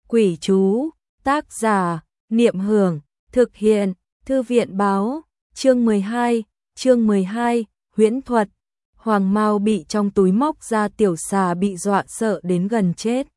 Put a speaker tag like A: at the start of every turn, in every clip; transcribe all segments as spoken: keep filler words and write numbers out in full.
A: Quỷ chú, tác giả, Niệm Hưởng, thực hiện, Thư viện báo, chương mười hai, chương mười hai, huyễn thuật. Hoàng Mao bị trong túi móc ra tiểu xà bị dọa sợ đến gần chết.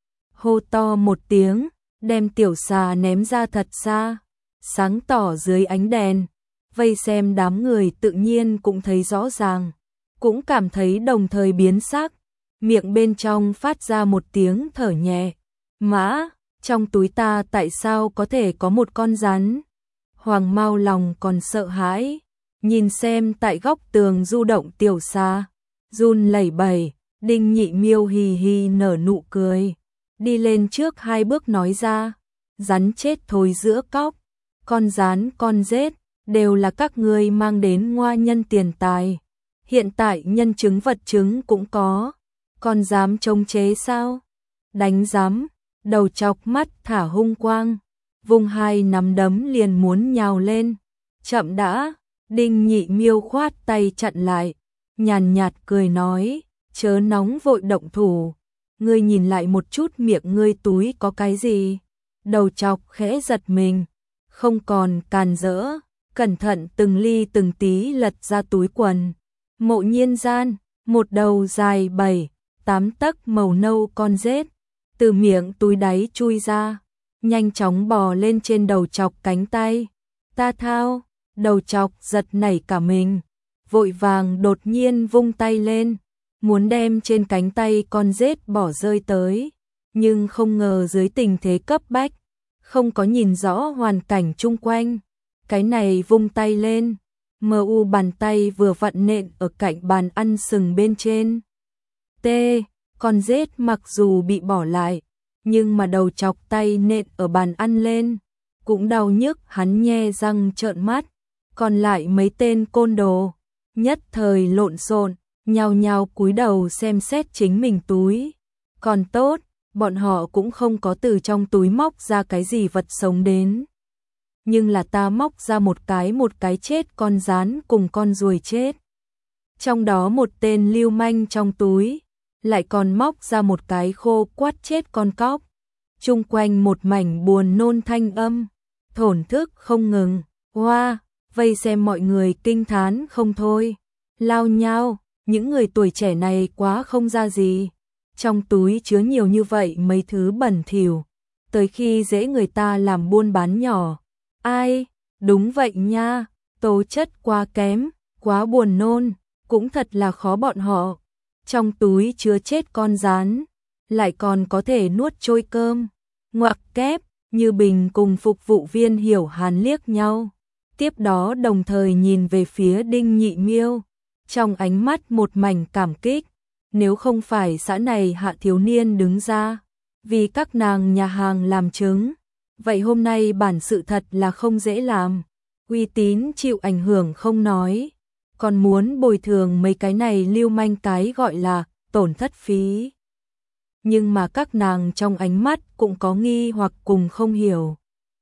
A: Hô to một tiếng, đem tiểu xà ném ra thật xa, sáng tỏ dưới ánh đèn. Vây xem đám người tự nhiên cũng thấy rõ ràng, cũng cảm thấy đồng thời biến sắc, miệng bên trong phát ra một tiếng thở nhẹ. Mã, trong túi ta tại sao có thể có một con rắn? Hoàng Mao lòng còn sợ hãi, nhìn xem tại góc tường du động tiểu xà, run lẩy bẩy. Đinh Nhị Miêu hì hì nở nụ cười, đi lên trước hai bước nói ra, rắn chết thôi giữa cóc, con rắn con rết, đều là các ngươi mang đến ngoa nhân tiền tài. Hiện tại nhân chứng vật chứng cũng có, còn dám chống chế sao? Đánh dám, đầu chọc mắt thả hung quang, vùng hai nắm đấm liền muốn nhào lên. Chậm đã, Đinh Nhị Miêu khoát tay chặn lại, nhàn nhạt cười nói, chớ nóng vội động thủ, ngươi nhìn lại một chút miệng ngươi túi có cái gì? Đầu chọc khẽ giật mình, không còn càn rỡ, cẩn thận từng ly từng tí lật ra túi quần. Mộ nhiên gian, một đầu dài bảy, tám tấc màu nâu con rết, từ miệng túi đáy chui ra, nhanh chóng bò lên trên đầu chọc cánh tay. Ta thao, đầu chọc giật nảy cả mình, vội vàng đột nhiên vung tay lên, muốn đem trên cánh tay con rết bỏ rơi tới, nhưng không ngờ dưới tình thế cấp bách, không có nhìn rõ hoàn cảnh chung quanh. Cái này vung tay lên, mờ u bàn tay vừa vặn nện ở cạnh bàn ăn sừng bên trên. T, con rết mặc dù bị bỏ lại, nhưng mà đầu chọc tay nện ở bàn ăn lên, cũng đau nhức, hắn nhe răng trợn mắt. Còn lại mấy tên côn đồ, nhất thời lộn xộn, nhao nhao cúi đầu xem xét chính mình túi. Còn tốt, bọn họ cũng không có từ trong túi móc ra cái gì vật sống đến. Nhưng là ta móc ra một cái một cái chết con rắn cùng con ruồi chết. Trong đó một tên lưu manh trong túi, lại còn móc ra một cái khô quắt chết con cóc. Chung quanh một mảnh buồn nôn thanh âm, thổn thức không ngừng. Hoa, vây xem mọi người kinh thán không thôi. Lao nhao, những người tuổi trẻ này quá không ra gì. Trong túi chứa nhiều như vậy mấy thứ bẩn thỉu, tới khi dễ người ta làm buôn bán nhỏ. Ai, đúng vậy nha, tố chất quá kém, quá buồn nôn, cũng thật là khó bọn họ. Trong túi chứa chết con rắn, lại còn có thể nuốt trôi cơm. Ngoặc kép, Như Bình cùng phục vụ viên Hiểu Hàn liếc nhau, tiếp đó đồng thời nhìn về phía Đinh Nhị Miêu, trong ánh mắt một mảnh cảm kích. Nếu không phải xã này hạ thiếu niên đứng ra, vì các nàng nhà hàng làm chứng, vậy hôm nay bản sự thật là không dễ làm. Uy tín chịu ảnh hưởng không nói, còn muốn bồi thường mấy cái này lưu manh, cái gọi là tổn thất phí. Nhưng mà các nàng trong ánh mắt cũng có nghi hoặc cùng không hiểu.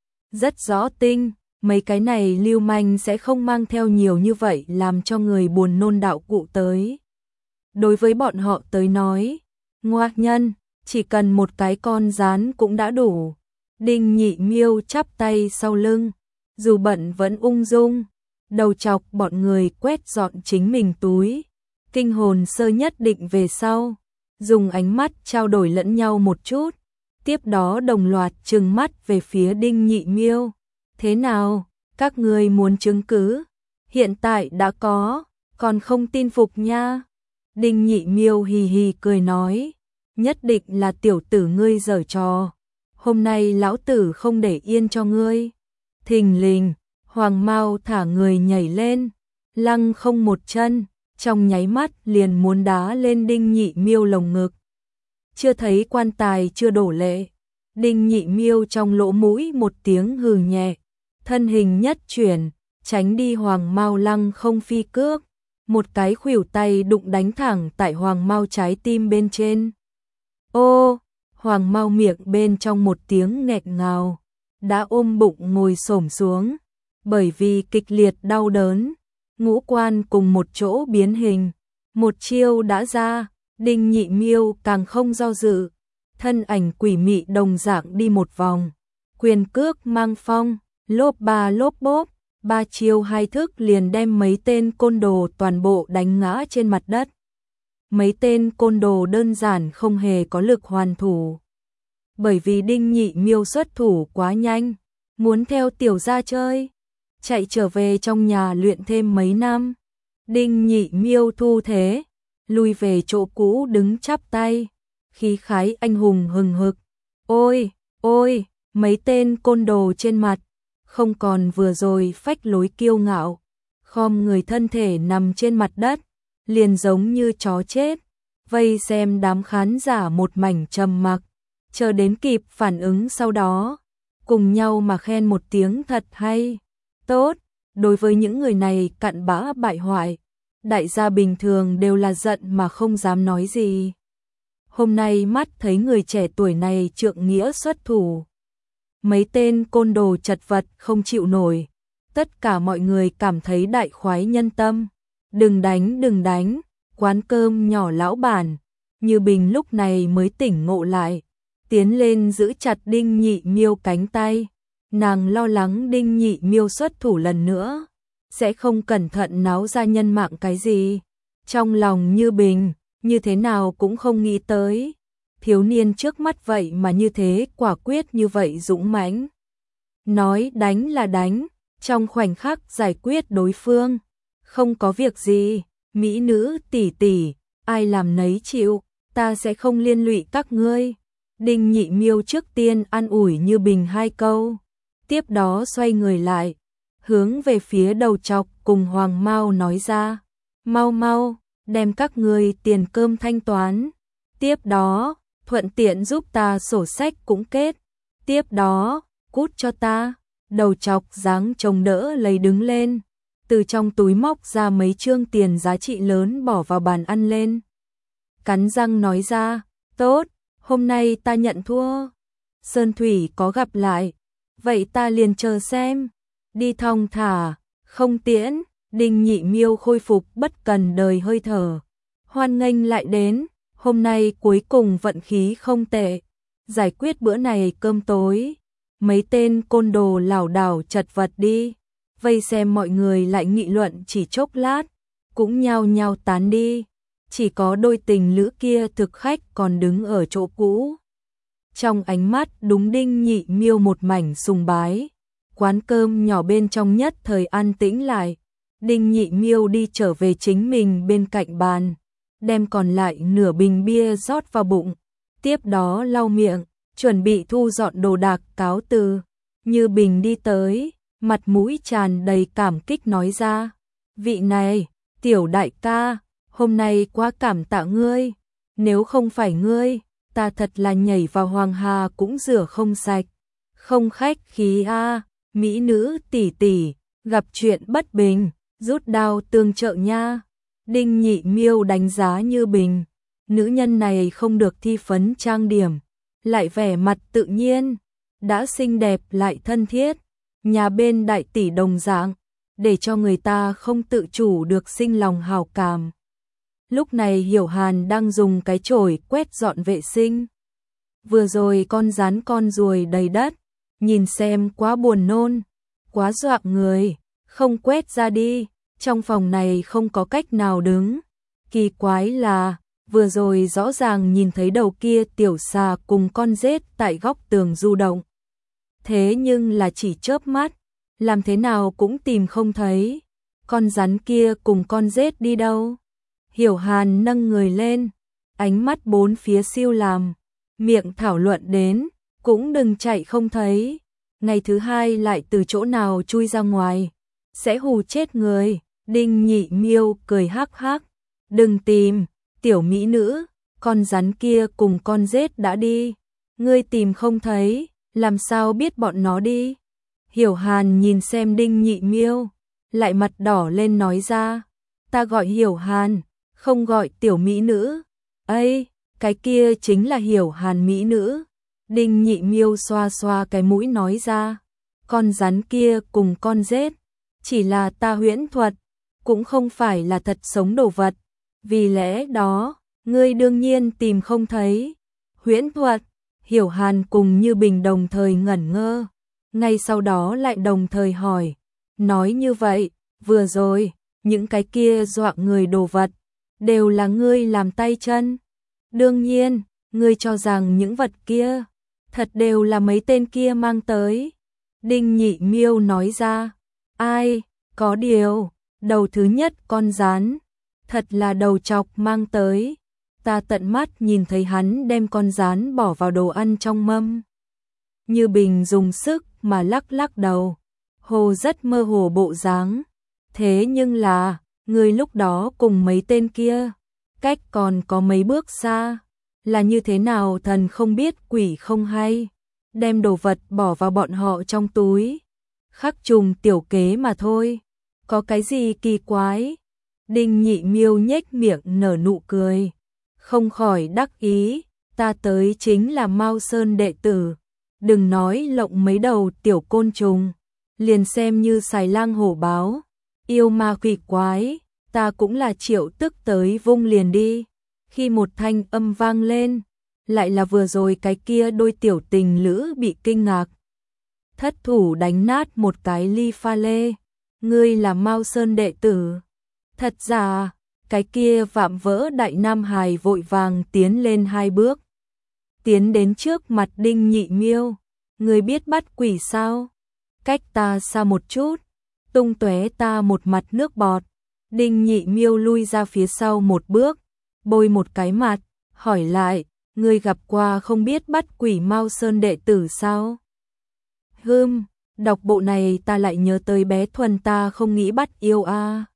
A: Rất rõ tinh, mấy cái này lưu manh sẽ không mang theo nhiều như vậy làm cho người buồn nôn đạo cụ tới. Đối với bọn họ tới nói, ngoa nhân, chỉ cần một cái con rắn cũng đã đủ. Đinh Nhị Miêu chắp tay sau lưng, dù bận vẫn ung dung, đầu chọc bọn người quét dọn chính mình túi. Kinh hồn sơ nhất định về sau, dùng ánh mắt trao đổi lẫn nhau một chút, tiếp đó đồng loạt trừng mắt về phía Đinh Nhị Miêu. Thế nào, các ngươi muốn chứng cứ? Hiện tại đã có, còn không tin phục nha. Đinh Nhị Miêu hì hì cười nói, nhất định là tiểu tử ngươi giở trò, hôm nay lão tử không để yên cho ngươi. Thình lình, Hoàng Mao thả người nhảy lên, lăng không một chân, trong nháy mắt liền muốn đá lên Đinh Nhị Miêu lồng ngực. Chưa thấy quan tài chưa đổ lệ, Đinh Nhị Miêu trong lỗ mũi một tiếng hừ nhẹ, thân hình nhất chuyển, tránh đi Hoàng Mao lăng không phi cước. Một cái khuỷu tay đụng đánh thẳng tại Hoàng Mao trái tim bên trên. Ô, Hoàng Mao miệng bên trong một tiếng nghẹt ngào, đã ôm bụng ngồi xổm xuống, bởi vì kịch liệt đau đớn, ngũ quan cùng một chỗ biến hình. Một chiêu đã ra, Đinh Nhị Miêu càng không do dự, thân ảnh quỷ mị đồng dạng đi một vòng, quyền cước mang phong, lốp ba lốp bốp, ba chiêu hai thức liền đem mấy tên côn đồ toàn bộ đánh ngã trên mặt đất. Mấy tên côn đồ đơn giản không hề có lực hoàn thủ. Bởi vì Đinh Nhị Miêu xuất thủ quá nhanh, muốn theo tiểu gia chơi, chạy trở về trong nhà luyện thêm mấy năm. Đinh Nhị Miêu thu thế, lui về chỗ cũ đứng chắp tay, khí khái anh hùng hừng hực. Ôi, ôi, mấy tên côn đồ trên mặt, không còn vừa rồi phách lối kiêu ngạo, khom người thân thể nằm trên mặt đất, liền giống như chó chết, vây xem đám khán giả một mảnh trầm mặc, chờ đến kịp phản ứng sau đó, cùng nhau mà khen một tiếng thật hay, tốt. Đối với những người này cặn bã bại hoại, đại gia bình thường đều là giận mà không dám nói gì. Hôm nay mắt thấy người trẻ tuổi này trượng nghĩa xuất thủ, mấy tên côn đồ chật vật không chịu nổi, tất cả mọi người cảm thấy đại khoái nhân tâm. Đừng đánh, đừng đánh, quán cơm nhỏ lão bản, Như Bình lúc này mới tỉnh ngộ lại, tiến lên giữ chặt Đinh Nhị Miêu cánh tay. Nàng lo lắng Đinh Nhị Miêu xuất thủ lần nữa, sẽ không cẩn thận náo ra nhân mạng cái gì. Trong lòng Như Bình, như thế nào cũng không nghĩ tới. Thiếu niên trước mắt vậy mà như thế, quả quyết như vậy dũng mãnh. Nói đánh là đánh, trong khoảnh khắc giải quyết đối phương. Không có việc gì, mỹ nữ tỷ tỷ, ai làm nấy chịu, ta sẽ không liên lụy các ngươi. Đinh Nhị Miêu trước tiên an ủi Như Bình hai câu, tiếp đó xoay người lại, hướng về phía đầu chọc cùng Hoàng Mao nói ra, mau mau, đem các ngươi tiền cơm thanh toán, tiếp đó, thuận tiện giúp ta sổ sách cũng kết, tiếp đó, cút cho ta. Đầu chọc dáng trông đỡ lấy đứng lên, từ trong túi móc ra mấy trương tiền giá trị lớn bỏ vào bàn ăn lên. Cắn răng nói ra, tốt, hôm nay ta nhận thua. Sơn thủy có gặp lại, vậy ta liền chờ xem. Đi thong thả, không tiễn. Đinh Nhị Miêu khôi phục bất cần đời hơi thở, hoan nghênh lại đến. Hôm nay cuối cùng vận khí không tệ, giải quyết bữa này cơm tối. Mấy tên côn đồ lảo đảo chật vật đi, vây xem mọi người lại nghị luận chỉ chốc lát, cũng nhao nhao tán đi. Chỉ có đôi tình lữ kia thực khách còn đứng ở chỗ cũ. Trong ánh mắt đúng Đinh Nhị Miêu một mảnh sùng bái. Quán cơm nhỏ bên trong nhất thời an tĩnh lại. Đinh Nhị Miêu đi trở về chính mình bên cạnh bàn, đem còn lại nửa bình bia rót vào bụng, tiếp đó lau miệng, chuẩn bị thu dọn đồ đạc cáo từ. Như Bình đi tới, mặt mũi tràn đầy cảm kích nói ra, vị này, tiểu đại ca, hôm nay quá cảm tạ ngươi, nếu không phải ngươi, ta thật là nhảy vào Hoàng Hà cũng rửa không sạch. Không khách khí a, mỹ nữ tỷ tỷ, gặp chuyện bất bình, rút đao tương trợ nha. Đinh Nhị Miêu đánh giá Như Bình, nữ nhân này không được thi phấn trang điểm, lại vẻ mặt tự nhiên, đã xinh đẹp lại thân thiết, nhà bên đại tỷ đồng dạng, để cho người ta không tự chủ được sinh lòng hảo cảm. Lúc này Hiểu Hàn đang dùng cái chổi quét dọn vệ sinh. Vừa rồi con rắn con ruồi đầy đất, nhìn xem quá buồn nôn, quá dọa người, không quét ra đi, trong phòng này không có cách nào đứng. Kỳ quái là, vừa rồi rõ ràng nhìn thấy đầu kia tiểu xà cùng con rết tại góc tường du động. Thế nhưng là chỉ chớp mắt, làm thế nào cũng tìm không thấy. Con rắn kia cùng con rết đi đâu? Hiểu Hàn nâng người lên, ánh mắt bốn phía siêu làm, miệng thảo luận đến, cũng đừng chạy không thấy. Ngày thứ hai lại từ chỗ nào chui ra ngoài, sẽ hù chết người. Đinh Nhị Miêu cười hắc hắc, đừng tìm, tiểu mỹ nữ, con rắn kia cùng con rết đã đi, ngươi tìm không thấy, làm sao biết bọn nó đi? Hiểu Hàn nhìn xem Đinh Nhị Miêu, lại mặt đỏ lên nói ra, ta gọi Hiểu Hàn, không gọi tiểu mỹ nữ. Ây, cái kia chính là Hiểu Hàn mỹ nữ. Đinh Nhị Miêu xoa xoa cái mũi nói ra, con rắn kia cùng con rết, chỉ là ta huyễn thuật, cũng không phải là thật sống đồ vật, vì lẽ đó, ngươi đương nhiên tìm không thấy. Huyễn thuật, Hiểu Hàn cùng Như Bình đồng thời ngẩn ngơ, ngay sau đó lại đồng thời hỏi, nói như vậy, vừa rồi, những cái kia dọa người đồ vật, đều là ngươi làm tay chân. Đương nhiên, ngươi cho rằng những vật kia, thật đều là mấy tên kia mang tới. Đinh Nhị Miêu nói ra, ai, có điều, đầu thứ nhất con rắn, thật là đầu chọc mang tới. Ta tận mắt nhìn thấy hắn đem con rắn bỏ vào đồ ăn trong mâm. Như Bình dùng sức mà lắc lắc đầu, hồ rất mơ hồ bộ dáng. Thế nhưng là, người lúc đó cùng mấy tên kia, cách còn có mấy bước xa, là như thế nào thần không biết quỷ không hay, đem đồ vật bỏ vào bọn họ trong túi. Khắc trùng tiểu kế mà thôi, có cái gì kỳ quái. Đinh Nhị Miêu nhếch miệng nở nụ cười, không khỏi đắc ý, ta tới chính là Mao Sơn đệ tử, đừng nói lộng mấy đầu tiểu côn trùng, liền xem như xài lang hổ báo, yêu ma quỷ quái, ta cũng là triệu tức tới vung liền đi. Khi một thanh âm vang lên, lại là vừa rồi cái kia đôi tiểu tình lữ bị kinh ngạc. Thất thủ đánh nát một cái ly pha lê, ngươi là Mao Sơn đệ tử. Thật giả, cái kia vạm vỡ đại nam hài vội vàng tiến lên hai bước. Tiến đến trước mặt Đinh Nhị Miêu, ngươi biết bắt quỷ sao? Cách ta xa một chút, tung tóe ta một mặt nước bọt. Đinh Nhị Miêu lui ra phía sau một bước, bôi một cái mặt, hỏi lại, ngươi gặp qua không biết bắt quỷ Mao Sơn đệ tử sao? Hừm, đọc bộ này ta lại nhớ tới bé Thuần ta không nghĩ bắt yêu a.